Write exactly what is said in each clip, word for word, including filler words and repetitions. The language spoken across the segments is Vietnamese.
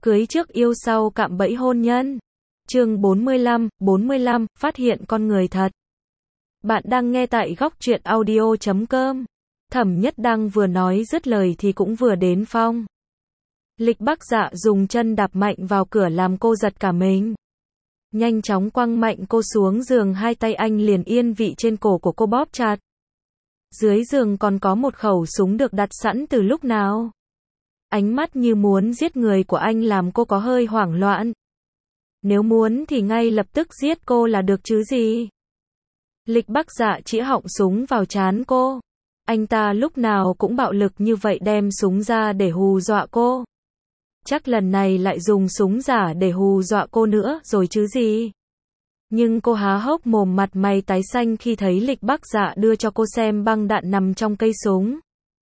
Cưới trước yêu sau cạm bẫy hôn nhân. Chương bốn mươi lăm, bốn mươi lăm, phát hiện con người thật. Bạn đang nghe tại góc truyện audio chấm com. Thẩm Nhất Đăng vừa nói dứt lời thì cũng vừa đến phòng. Lịch Bắc Dạ dùng chân đạp mạnh vào cửa làm cô giật cả mình. Nhanh chóng quăng mạnh cô xuống giường, hai tay anh liền yên vị trên cổ của cô bóp chặt. Dưới giường còn có một khẩu súng được đặt sẵn từ lúc nào. Ánh mắt như muốn giết người của anh làm cô có hơi hoảng loạn. Nếu muốn thì ngay lập tức giết cô là được chứ gì. Lịch Bắc Dạ chĩa họng súng vào trán cô. Anh ta lúc nào cũng bạo lực như vậy, đem súng ra để hù dọa cô. Chắc lần này lại dùng súng giả để hù dọa cô nữa rồi chứ gì. Nhưng cô há hốc mồm, mặt mày tái xanh khi thấy Lịch Bắc Dạ đưa cho cô xem băng đạn nằm trong cây súng.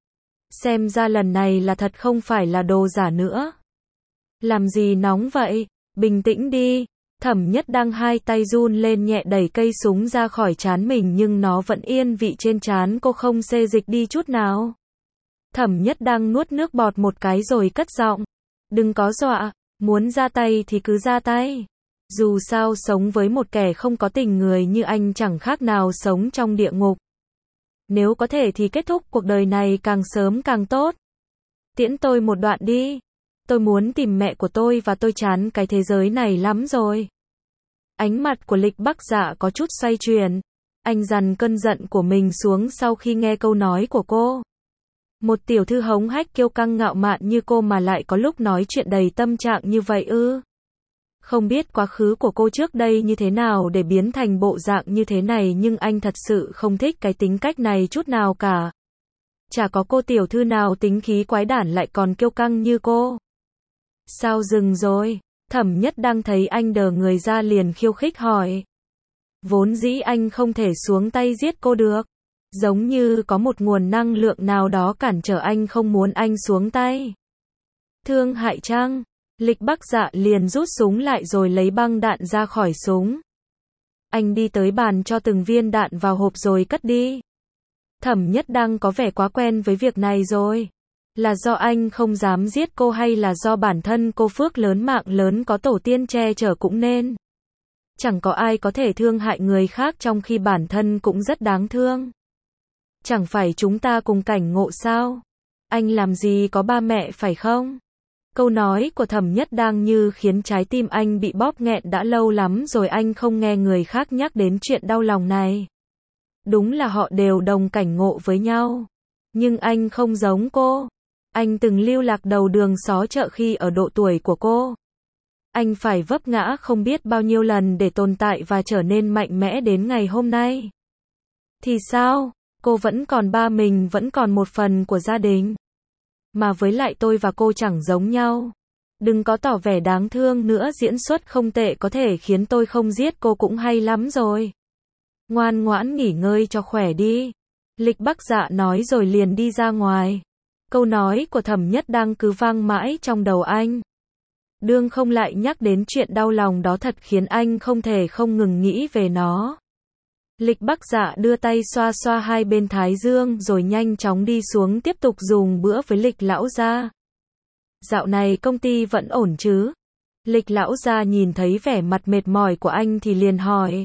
Xem ra lần này là thật, không phải là đồ giả nữa. Làm gì nóng vậy? Bình tĩnh đi. Thẩm Nhất Đăng hai tay run lên nhẹ đẩy cây súng ra khỏi trán mình, nhưng nó vẫn yên vị trên trán cô, không xê dịch đi chút nào. Thẩm Nhất Đăng nuốt nước bọt một cái rồi cất giọng. Đừng có dọa, muốn ra tay thì cứ ra tay. Dù sao sống với một kẻ không có tình người như anh chẳng khác nào sống trong địa ngục. Nếu có thể thì kết thúc cuộc đời này càng sớm càng tốt. Tiễn tôi một đoạn đi. Tôi muốn tìm mẹ của tôi và tôi chán cái thế giới này lắm rồi. Ánh mặt của Lịch Bắc Dạ có chút xoay chuyển. Anh dằn cơn giận của mình xuống sau khi nghe câu nói của cô. Một tiểu thư hống hách kiêu căng ngạo mạn như cô mà lại có lúc nói chuyện đầy tâm trạng như vậy ư? Không biết quá khứ của cô trước đây như thế nào để biến thành bộ dạng như thế này, nhưng anh thật sự không thích cái tính cách này chút nào cả. Chả có cô tiểu thư nào tính khí quái đản lại còn kiêu căng như cô. Sao dừng rồi? Thẩm Nhất Đăng thấy anh đờ người ra liền khiêu khích hỏi. Vốn dĩ anh không thể xuống tay giết cô được. Giống như có một nguồn năng lượng nào đó cản trở anh, không muốn anh xuống tay. Thương hại chăng? Lịch Bắc Dạ liền rút súng lại rồi lấy băng đạn ra khỏi súng. Anh đi tới bàn cho từng viên đạn vào hộp rồi cất đi. Thẩm Nhất Đăng có vẻ quá quen với việc này rồi. Là do anh không dám giết cô hay là do bản thân cô phước lớn mạng lớn có tổ tiên che chở cũng nên. Chẳng có ai có thể thương hại người khác trong khi bản thân cũng rất đáng thương. Chẳng phải chúng ta cùng cảnh ngộ sao? Anh làm gì có ba mẹ phải không? Câu nói của Thẩm Nhất Đăng như khiến trái tim anh bị bóp nghẹn, đã lâu lắm rồi anh không nghe người khác nhắc đến chuyện đau lòng này. Đúng là họ đều đồng cảnh ngộ với nhau. Nhưng anh không giống cô. Anh từng lưu lạc đầu đường xó chợ khi ở độ tuổi của cô. Anh phải vấp ngã không biết bao nhiêu lần để tồn tại và trở nên mạnh mẽ đến ngày hôm nay. Thì sao? Cô vẫn còn ba mình, vẫn còn một phần của gia đình. Mà với lại tôi và cô chẳng giống nhau. Đừng có tỏ vẻ đáng thương nữa, diễn xuất không tệ có thể khiến tôi không giết cô cũng hay lắm rồi. Ngoan ngoãn nghỉ ngơi cho khỏe đi. Lịch Bắc Dạ nói rồi liền đi ra ngoài. Câu nói của Thẩm Nhất Đăng cứ vang mãi trong đầu anh. Đương không lại nhắc đến chuyện đau lòng đó thật khiến anh không thể không ngừng nghĩ về nó. Lịch Bắc Dạ đưa tay xoa xoa hai bên thái dương rồi nhanh chóng đi xuống tiếp tục dùng bữa với Lịch lão gia. Dạo này công ty vẫn ổn chứ? Lịch lão gia nhìn thấy vẻ mặt mệt mỏi của anh thì liền hỏi.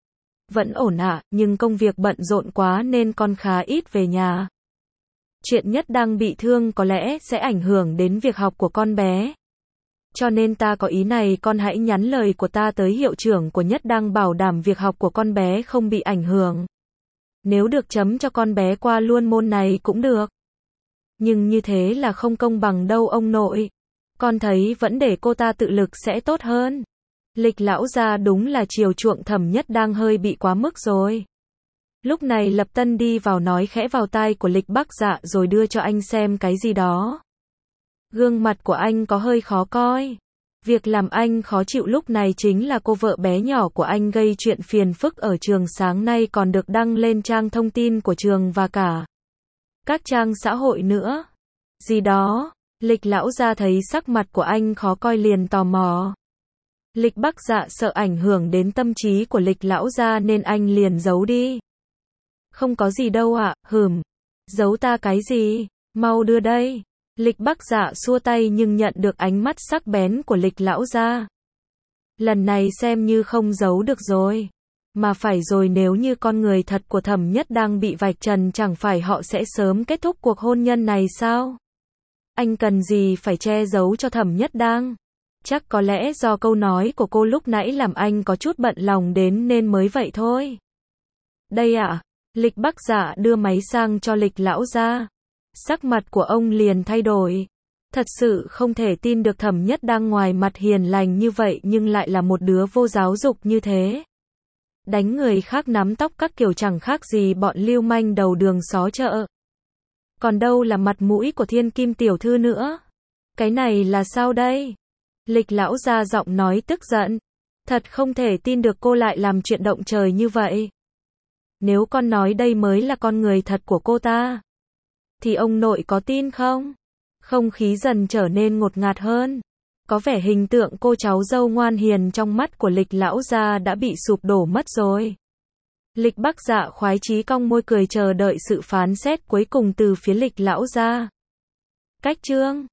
Vẫn ổn ạ, à, nhưng công việc bận rộn quá nên con khá ít về nhà. Chuyện Nhất Đăng bị thương có lẽ sẽ ảnh hưởng đến việc học của con bé. Cho nên ta có ý này, con hãy nhắn lời của ta tới hiệu trưởng của Nhất Đăng bảo đảm việc học của con bé không bị ảnh hưởng. Nếu được chấm cho con bé qua luôn môn này cũng được. Nhưng như thế là không công bằng đâu ông nội. Con thấy vẫn để cô ta tự lực sẽ tốt hơn. Lịch lão gia đúng là chiều chuộng Thẩm Nhất Đăng hơi bị quá mức rồi. Lúc này Lập Tân đi vào nói khẽ vào tai của Lịch Bắc Dạ rồi đưa cho anh xem cái gì đó. Gương mặt của anh có hơi khó coi. Việc làm anh khó chịu lúc này chính là cô vợ bé nhỏ của anh gây chuyện phiền phức ở trường sáng nay còn được đăng lên trang thông tin của trường và cả các trang xã hội nữa. Gì đó? Lịch lão gia thấy sắc mặt của anh khó coi liền tò mò. Lịch Bắc Dạ sợ ảnh hưởng đến tâm trí của Lịch lão gia nên anh liền giấu đi. Không có gì đâu ạ, à, hừm. Giấu ta cái gì? Mau đưa đây. Lịch Bắc Dạ xua tay nhưng nhận được ánh mắt sắc bén của Lịch lão gia. Lần này xem như không giấu được rồi. Mà phải rồi, nếu như con người thật của Thẩm Nhất đang bị vạch trần, chẳng phải họ sẽ sớm kết thúc cuộc hôn nhân này sao? Anh cần gì phải che giấu cho Thẩm Nhất đang? Chắc có lẽ do câu nói của cô lúc nãy làm anh có chút bận lòng đến nên mới vậy thôi. Đây ạ. À? Lịch Bắc Dạ đưa máy sang cho Lịch lão gia. Sắc mặt của ông liền thay đổi. Thật sự không thể tin được Thẩm Nhất đang ngoài mặt hiền lành như vậy nhưng lại là một đứa vô giáo dục như thế. Đánh người khác, nắm tóc các kiểu, chẳng khác gì bọn lưu manh đầu đường xó chợ. Còn đâu là mặt mũi của thiên kim tiểu thư nữa. Cái này là sao đây? Lịch lão gia giọng nói tức giận. Thật không thể tin được cô lại làm chuyện động trời như vậy. Nếu con nói đây mới là con người thật của cô ta, thì ông nội có tin không? Không khí dần trở nên ngột ngạt hơn. Có vẻ hình tượng cô cháu dâu ngoan hiền trong mắt của Lịch lão gia đã bị sụp đổ mất rồi. Lịch Bắc Dạ khoái chí cong môi cười chờ đợi sự phán xét cuối cùng từ phía Lịch lão gia. Cách chương